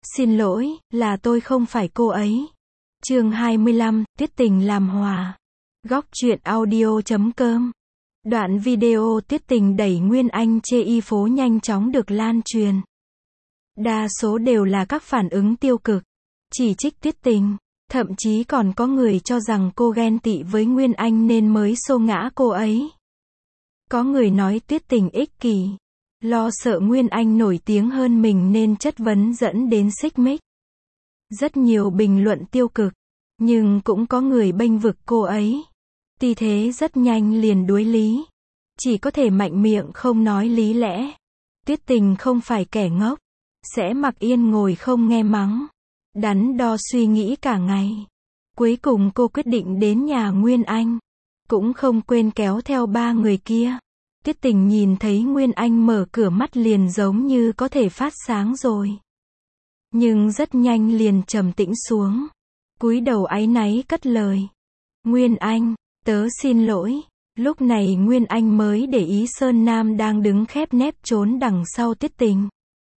Xin lỗi, là tôi không phải cô ấy. Chương 25, Tuyết Tình làm hòa. Góc truyện audio.com. Đoạn video Tuyết Tình đẩy Nguyên Anh chê y phố nhanh chóng được lan truyền. Đa số đều là các phản ứng tiêu cực, chỉ trích Tuyết Tình. Thậm chí còn có người cho rằng cô ghen tị với Nguyên Anh nên mới xô ngã cô ấy. Có người nói Tuyết Tình ích kỷ, lo sợ Nguyên Anh nổi tiếng hơn mình nên chất vấn dẫn đến xích mích. Rất nhiều bình luận tiêu cực, nhưng cũng có người bênh vực cô ấy. Tuy thế rất nhanh liền đuối lý, chỉ có thể mạnh miệng không nói lý lẽ. Tuyết Tình không phải kẻ ngốc, sẽ mặc yên ngồi không nghe mắng, đắn đo suy nghĩ cả ngày. Cuối cùng cô quyết định đến nhà Nguyên Anh, cũng không quên kéo theo ba người kia. Tuyết Tình nhìn thấy Nguyên Anh mở cửa mắt liền giống như có thể phát sáng rồi. Nhưng rất nhanh liền trầm tĩnh xuống, cúi đầu áy náy cất lời. Nguyên Anh, tớ xin lỗi. Lúc này Nguyên Anh mới để ý Sơn Nam đang đứng khép nép trốn đằng sau Tuyết Tình.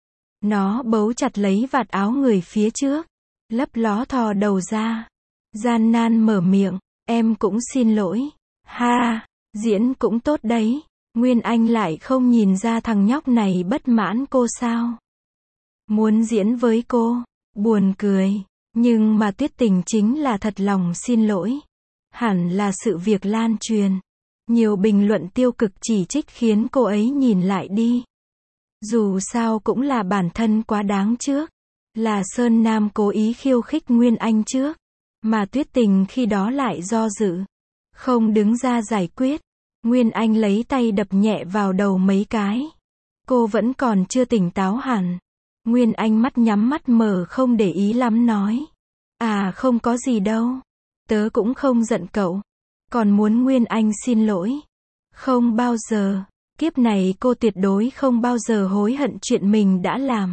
Nó bấu chặt lấy vạt áo người phía trước, lấp ló thò đầu ra, gian nan mở miệng, em cũng xin lỗi. Ha, diễn cũng tốt đấy. Nguyên Anh lại không nhìn ra thằng nhóc này bất mãn cô sao? Muốn diễn với cô, buồn cười. Nhưng mà Tuyết Tình chính là thật lòng xin lỗi. Hẳn là sự việc lan truyền. Nhiều bình luận tiêu cực chỉ trích khiến cô ấy nhìn lại đi. Dù sao cũng là bản thân quá đáng trước. Là Sơn Nam cố ý khiêu khích Nguyên Anh trước. Mà Tuyết Tình khi đó lại do dự, không đứng ra giải quyết. Nguyên Anh lấy tay đập nhẹ vào đầu mấy cái. Cô vẫn còn chưa tỉnh táo hẳn. Nguyên Anh mắt nhắm mắt mở không để ý lắm nói. À không có gì đâu. Tớ cũng không giận cậu. Còn muốn Nguyên Anh xin lỗi. Không bao giờ. Kiếp này cô tuyệt đối không bao giờ hối hận chuyện mình đã làm.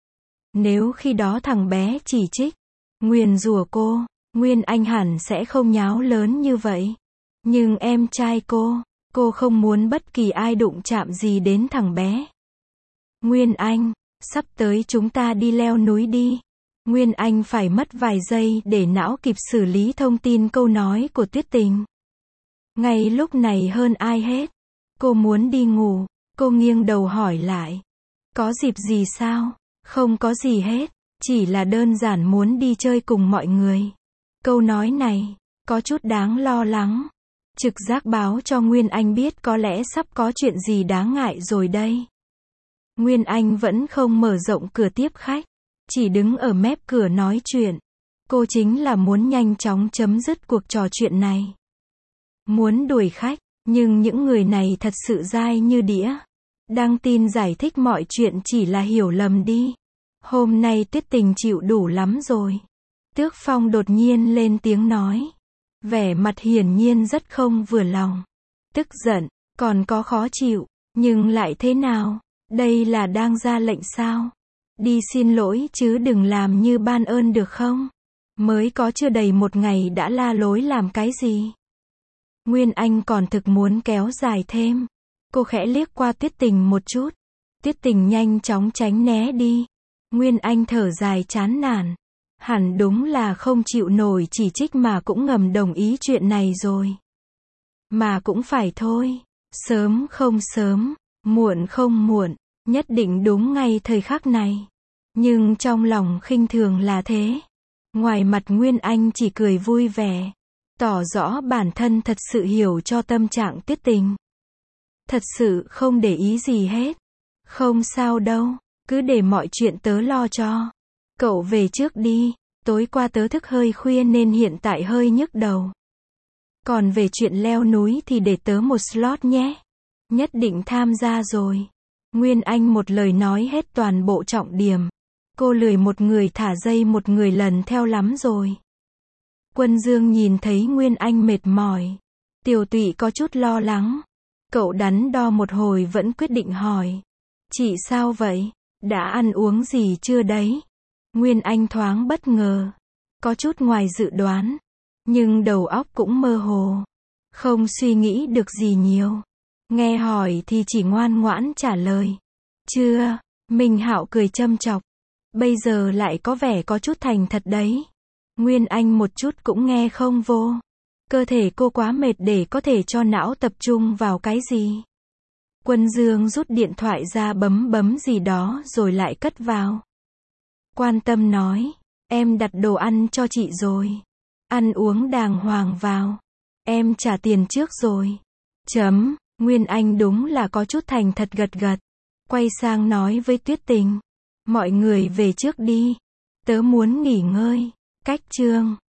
Nếu khi đó thằng bé chỉ trích, nguyền rủa cô, Nguyên Anh hẳn sẽ không nháo lớn như vậy. Nhưng em trai cô không muốn bất kỳ ai đụng chạm gì đến thằng bé. Nguyên Anh, sắp tới chúng ta đi leo núi đi. Nguyên Anh phải mất vài giây để não kịp xử lý thông tin câu nói của Tuyết Tình. Ngay lúc này hơn ai hết, cô muốn đi ngủ. Cô nghiêng đầu hỏi lại. Có dịp gì sao? Không có gì hết, chỉ là đơn giản muốn đi chơi cùng mọi người. Câu nói này có chút đáng lo lắng. Trực giác báo cho Nguyên Anh biết có lẽ sắp có chuyện gì đáng ngại rồi đây. Nguyên Anh vẫn không mở rộng cửa tiếp khách, chỉ đứng ở mép cửa nói chuyện. Cô chính là muốn nhanh chóng chấm dứt cuộc trò chuyện này. Muốn đuổi khách, nhưng những người này thật sự dai như đĩa. Đăng tin giải thích mọi chuyện chỉ là hiểu lầm đi. Hôm nay Tuyết Tình chịu đủ lắm rồi. Tước Phong đột nhiên lên tiếng nói. Vẻ mặt hiển nhiên rất không vừa lòng. Tức giận, còn có khó chịu. Nhưng lại thế nào? Đây là đang ra lệnh sao? Đi xin lỗi chứ đừng làm như ban ơn được không? Mới có chưa đầy một ngày đã la lối làm cái gì? Nguyên Anh còn thực muốn kéo dài thêm. Cô khẽ liếc qua Tuyết Tình một chút. Tuyết Tình nhanh chóng tránh né đi. Nguyên Anh thở dài chán nản. Hẳn đúng là không chịu nổi chỉ trích mà cũng ngầm đồng ý chuyện này rồi. Mà cũng phải thôi. Sớm không sớm, muộn không muộn, nhất định đúng ngay thời khắc này. Nhưng trong lòng khinh thường là thế. Ngoài mặt Nguyên Anh chỉ cười vui vẻ, tỏ rõ bản thân thật sự hiểu cho tâm trạng Tuyết Tình. Thật sự không để ý gì hết. Không sao đâu, cứ để mọi chuyện tớ lo cho. Cậu về trước đi, tối qua tớ thức hơi khuya nên hiện tại hơi nhức đầu. Còn về chuyện leo núi thì để tớ một slot nhé. Nhất định tham gia rồi. Nguyên Anh một lời nói hết toàn bộ trọng điểm. Cô lười một người thả dây một người lần theo lắm rồi. Quân Dương nhìn thấy Nguyên Anh mệt mỏi. Tiểu Tụy có chút lo lắng. Cậu đắn đo một hồi vẫn quyết định hỏi. Chị sao vậy? Đã ăn uống gì chưa đấy? Nguyên Anh thoáng bất ngờ. Có chút ngoài dự đoán. Nhưng đầu óc cũng mơ hồ. Không suy nghĩ được gì nhiều. Nghe hỏi thì chỉ ngoan ngoãn trả lời. Chưa. Minh Hạo cười châm chọc. Bây giờ lại có vẻ có chút thành thật đấy. Nguyên Anh một chút cũng nghe không vô. Cơ thể cô quá mệt để có thể cho não tập trung vào cái gì. Quân Dương rút điện thoại ra bấm bấm gì đó rồi lại cất vào. Quan tâm nói, em đặt đồ ăn cho chị rồi. Ăn uống đàng hoàng vào. Em trả tiền trước rồi. Nguyên Anh đúng là có chút thành thật gật gật. Quay sang nói với Tuyết Tình. Mọi người về trước đi. Tớ muốn nghỉ ngơi. Cách chương